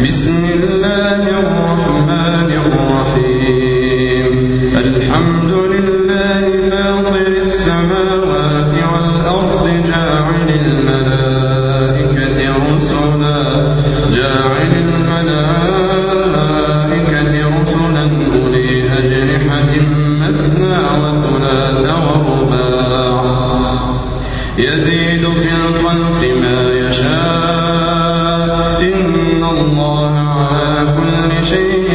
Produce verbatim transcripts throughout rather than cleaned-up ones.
بسم الله الرحمن الرحيم الحمد لله فاطر السماوات والأرض جاعل الملائكة رسلا جاعل الملائكة رسلا أولي أجنحة مثنى وثلاث ورباع يزيد في الخلق ما يشاء إن الله على كل شيء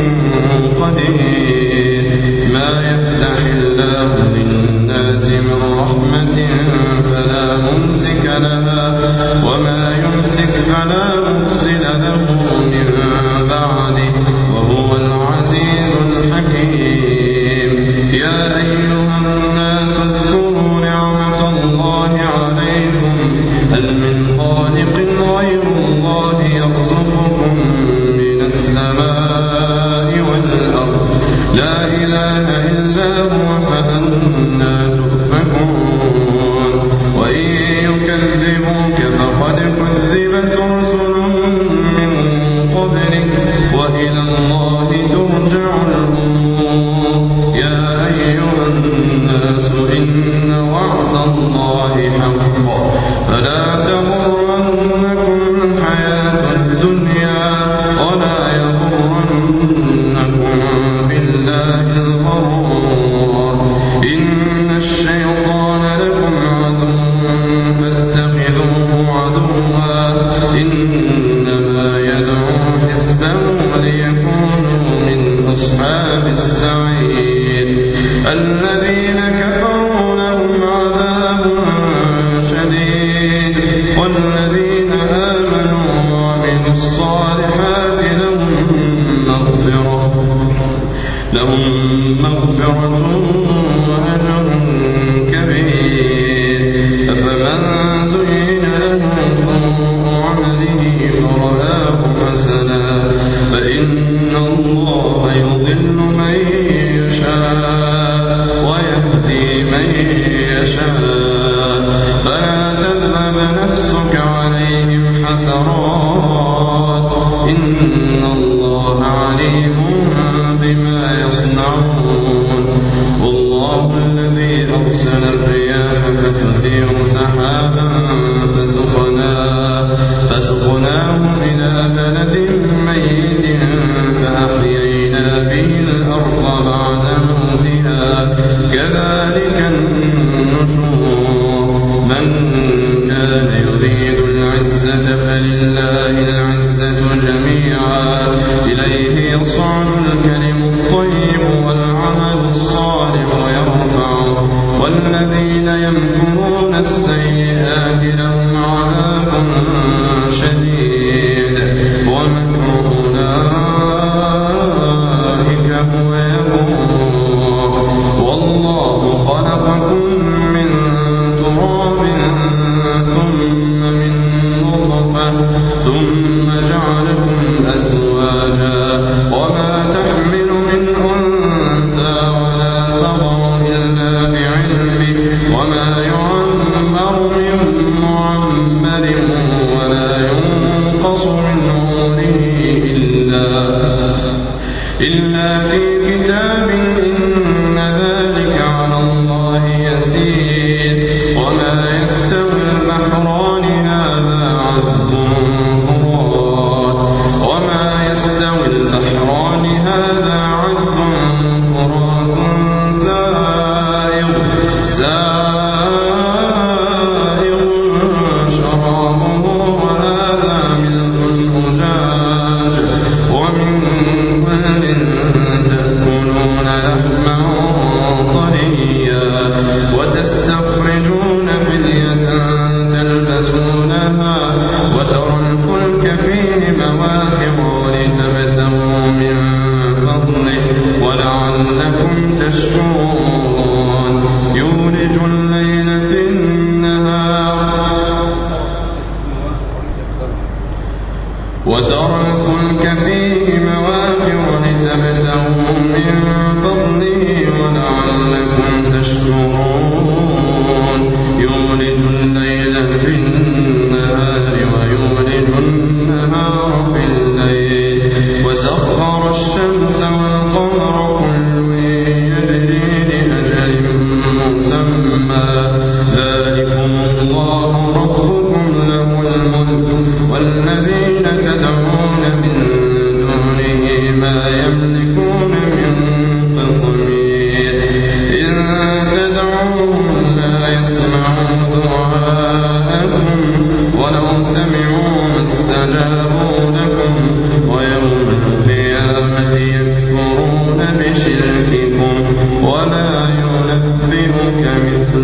قدير ما يفتح الله للناس من رحمة فلا ممسك لها وما يمسك فلا مرسل له من بعده وهو العزيز الحكيم يا أيها الناس اذكروا نعمة الله عليكم هل من خالق غير الله يرزقكم من السماء والأرض لا إله إلا هو فأنى تؤفكون وإن يكذبوك فقد كذبت رسل من قبلك وإلى الله ترجع الأمور يا أيها الناس إن وعد الله حق فلا تغرنكم الحياة الدنيا ولا يغرنكم بالله الغرور إن الشيطان لكم عدو فاتخذوه عدوا إنما يدعو حزبه ليكونوا من أصحاب السعير الذين كفروا لهم عذاب شديد والذين آمنوا وعملوا الصالحات لهم مغفرة لهم مغفرة وأجر كبير أفمن زين له سوء عمله فرآه حسنا فإن الله يضل من يشاء ويهدي من يشاء فلا تذهب نفسك عليهم حسرات إن الله عليم بما يصنعون والله الذي أرسل الرياح فتثير سحابا فسقناه فسقناه إلى بلد ميت فأحيينا به الأرض بعد موتها كذلك النشور من كان يريد العزة فلله العزة جميعا إليه يصعد الكلم الطيب والعمل الصالح يرفعه والذين يمكرون السيئات لهم عذاب شديد ومكر أولئك هو يبور والله خلقكم من تراب ثم من نطفة ثم جعلكم أزواجا وما تحمل من أنثى ولا تضع إلا بعلمه وما يعمر من معمر ولا ينقص من عمره إلا إلا في كتاب إن ذلك على الله يسير وما يستوي البحران هذا عذب فرات وما يستوي البحران هذا عذب فرات سائغ سائغ شرابه وهذا ملح أجاج ومن كل تأكلون لحما طريا وتستخرجون حلية تلبسونها وترى الفلك فيه مواخر ولتبتغوا من فضله ولعلكم تشكرون يولج الليل في النهار وترى الفلك فيه مواخر لتبتغوا من فضله ولعلكم تشكرون يولج الليل في النهار ويولج النهار في الليل ولا ينبئك مثل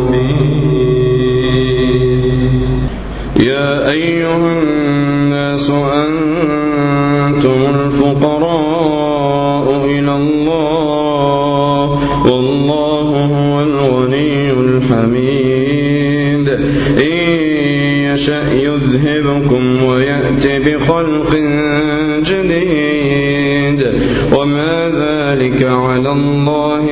خبير. يا أيها الناس أنتم الفقراء إلى الله والله هو الغني الحميد. إن يشأ يذهبكم ويأت بخلق جديد وما ذلك على الله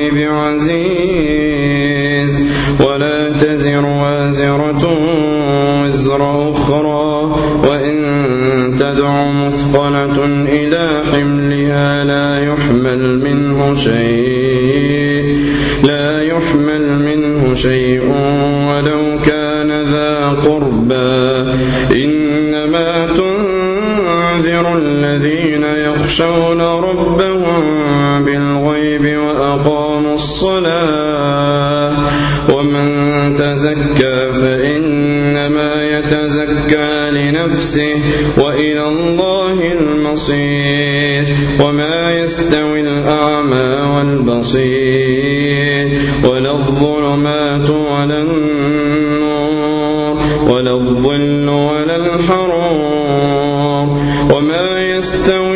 بعزيز. ولا تزر وازرة وزر أخرى وإن تدع مثقلة إلى حملها لا يحمل منه شيء لا يحمل منه شيء ولو كان ذا قربى. إنما تنذر الذين يخشون ربهم بالغيب وأقاموا الصلاة. ومن تزكى فإنما يتزكى لنفسه وإلى الله المصير. وما يستوي الأعمى والبصير ولا الظلمات ولا النور ولا الظل ولا الحرور. وما يستوي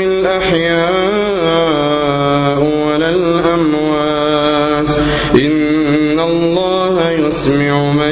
الأحياء ولا الأموات. إن الله يسمع من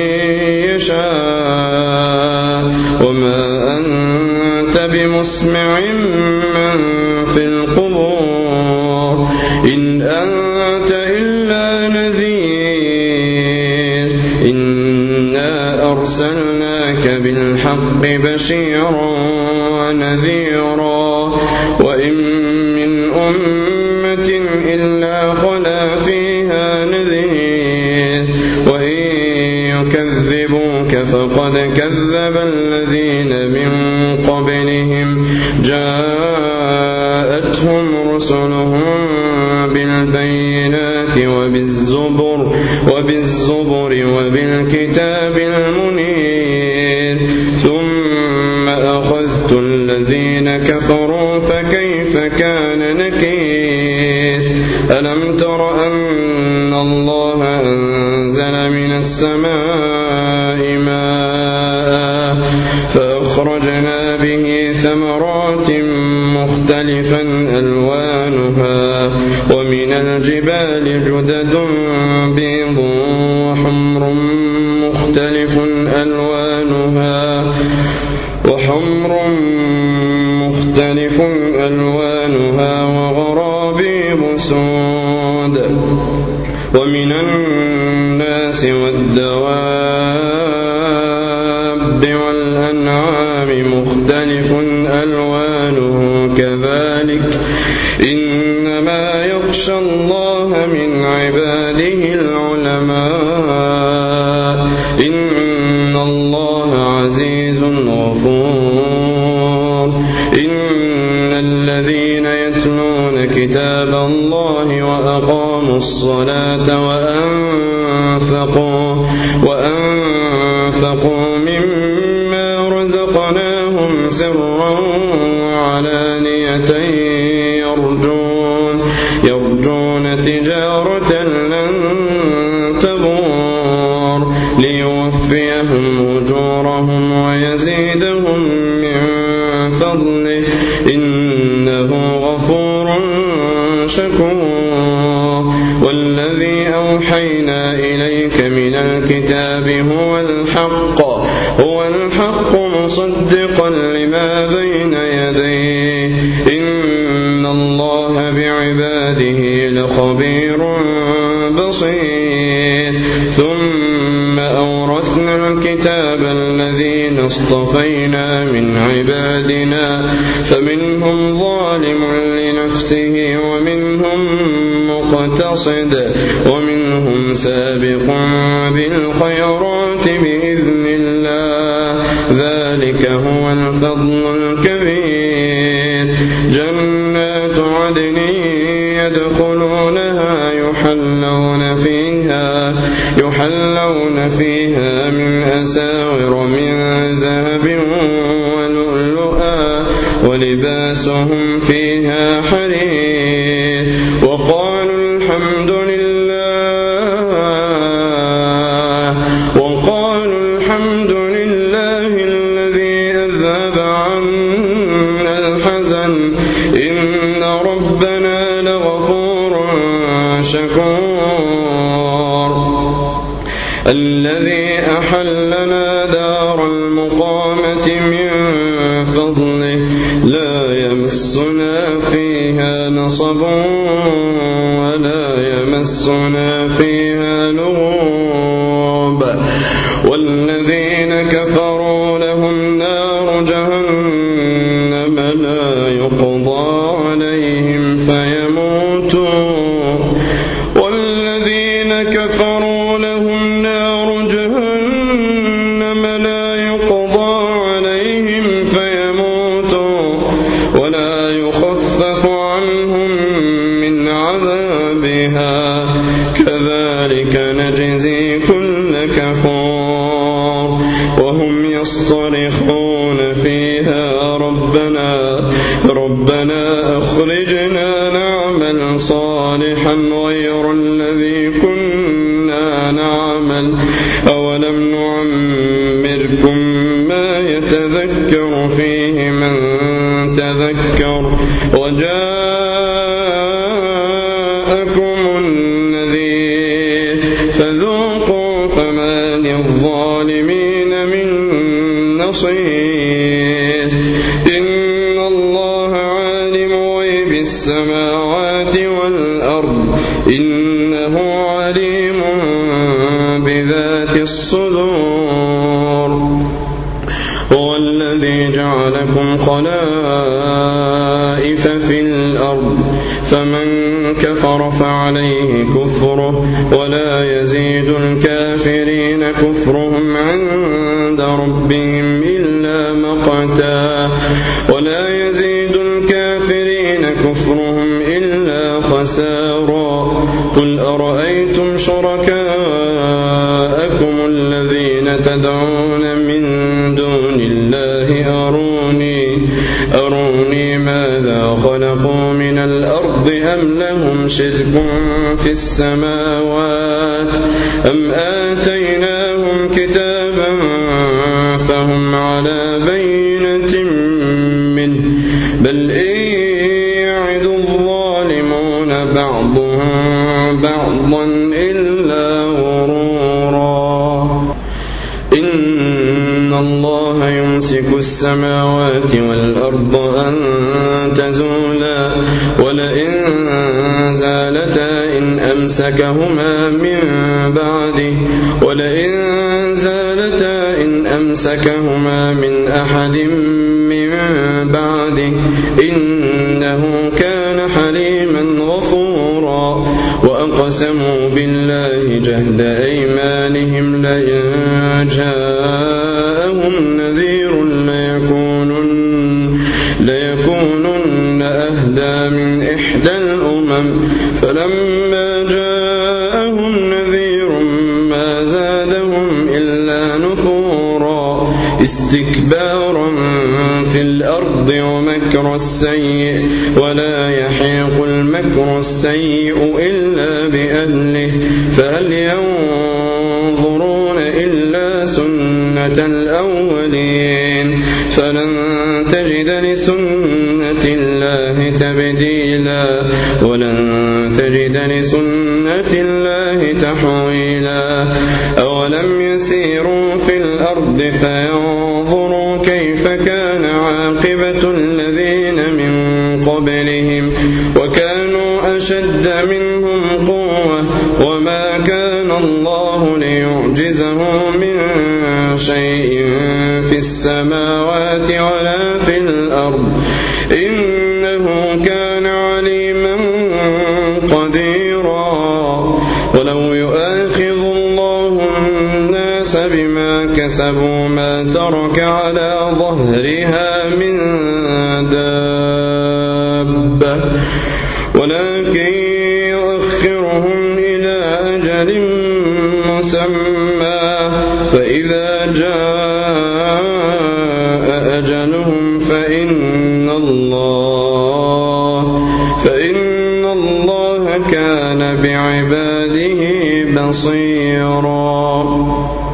يشاء وما أنت بمسمع من في القبور. إن أنت إلا نذير. إنا أرسلناك بالحق بشيرا ونذيرا. وإن من أمة إلا خلا فيها نذير. وإن يكذبوك فقد كذب الذين من قبلهم جاءتهم رسلهم بالبينات وبالزبر وبالزبر وبالكتاب المنير. ثم أخذت الذين كفروا فكيف كان نكير. ألم تر أن الله أنزل من السماء ماء فأخرجنا به ثمرات مختلفا ألوانها ومن الجبال جدد بيض وحمر مختلف ألوانها وحمر مختلف ألوانها وغرابيب سود. ومن الناس والدواب والأنعام مختلف ألوانه كذلك. إنما يخشى الله من عباده العلماء. إن الله عزيز غفور. إن الذين يتلون كتاب الله وأقاموا الصلاة وأنفقوا وأنفقوا مما رزقناهم سرا وعلانية يرجون يرجون تجارة لن تبور ليوفيهم أجورهم ويزيدهم من فضله إنه غفور شكور. والذي أوحينا إليك من الكتاب هو الحق هو الحق مصدقا لما بين يديه. إن الله بعباده لخبير بصير. ثم أورثنا الكتاب الذين اصطفينا من عبادنا فمنهم ظالم لنفسه ومنهم مقتصد ومنهم سابق بالخيرات بإذن الله. ذلك هو الفضل الكبير. جنات عدن يدخلونها يحلون فيها يحلون فيها من أساور من ذهب ولؤلؤا ولباسهم فيها حرير. وقالوا الحمد حزن إن ربنا لغفور شكور الذي أحلنا دار المقامة من فضله لا يمسنا فيها نصب ولا يمسنا فيها لغوب والذين كفروا لهم نار جهنم لا يقضى عليهم فيموتوا والذين كفروا لهم نار جهنم لا يقضى عليهم فيموتوا ولا يخفف عنهم من عذابها كذلك نجزي كل كفور وهم يصطرخون فيها ربنا ربنا أخرجنا نعمل صالحا غير الذي كنا نعمل أولم نعمركم ما يتذكر فيه من تذكر وجاءكم النذير فذوقوا فما للظالمين من نصير إن الله عالم غيب السماوات والأرض إنه عليم بذات الصدور هو الذي جعلكم خلائف في الأرض فمن كفر فعليه كفره ولا يزيد الكافرين كفرهم عند ربهم إلا مقتا ولا يزيد الكافرين كفرهم إلا خسارا قل أرأيتم شركاءكم الذين تدعون من دون الله أروني أروني ماذا خلقوا من الأرض أم لهم شرك في السماوات أم آتيناهم كتابا فهم على بينة منه بل إن يعد الظالمون بعضهم بعضا إلا غرورا إن الله يمسك السماوات والأرض أن تزولا ولئن زالتا إن أمسكهما من بعده ولئن زالتا إن أمسكهما من أحد من بعده إنه كان حليما غفورا وأقسموا بالله جهد أيمانهم لئن جاءهم نذير ليكونن, ليكونن أهدى من إحدى الأمم فلما جاءهم نذير ما زادهم إلا نفورا استكبارا في الأرض ومكر السيء ولا يحيق المكر السيء إلا بأهله فهل ينظرون إلا سنة الأولين فلن تجد لسنة الله تبديلا ولن تجد لسنة الله تحويلا أولم يسيروا في الأرض فينظروا كيف كان عاقبة الذين من قبلهم وكانوا أشد منهم قوة وما كان الله ليعجزه من شيء في السماوات ولا في الأرض إنه كان عليما قديرا ولو يؤاخذ الله الناس بما كسبوا ما ترك على ظهرها من دابة ولكن يؤخرهم إلى أجل مسمى فإذا جاء أجلهم فإن الله فإن الله كان بعباده بصيرا.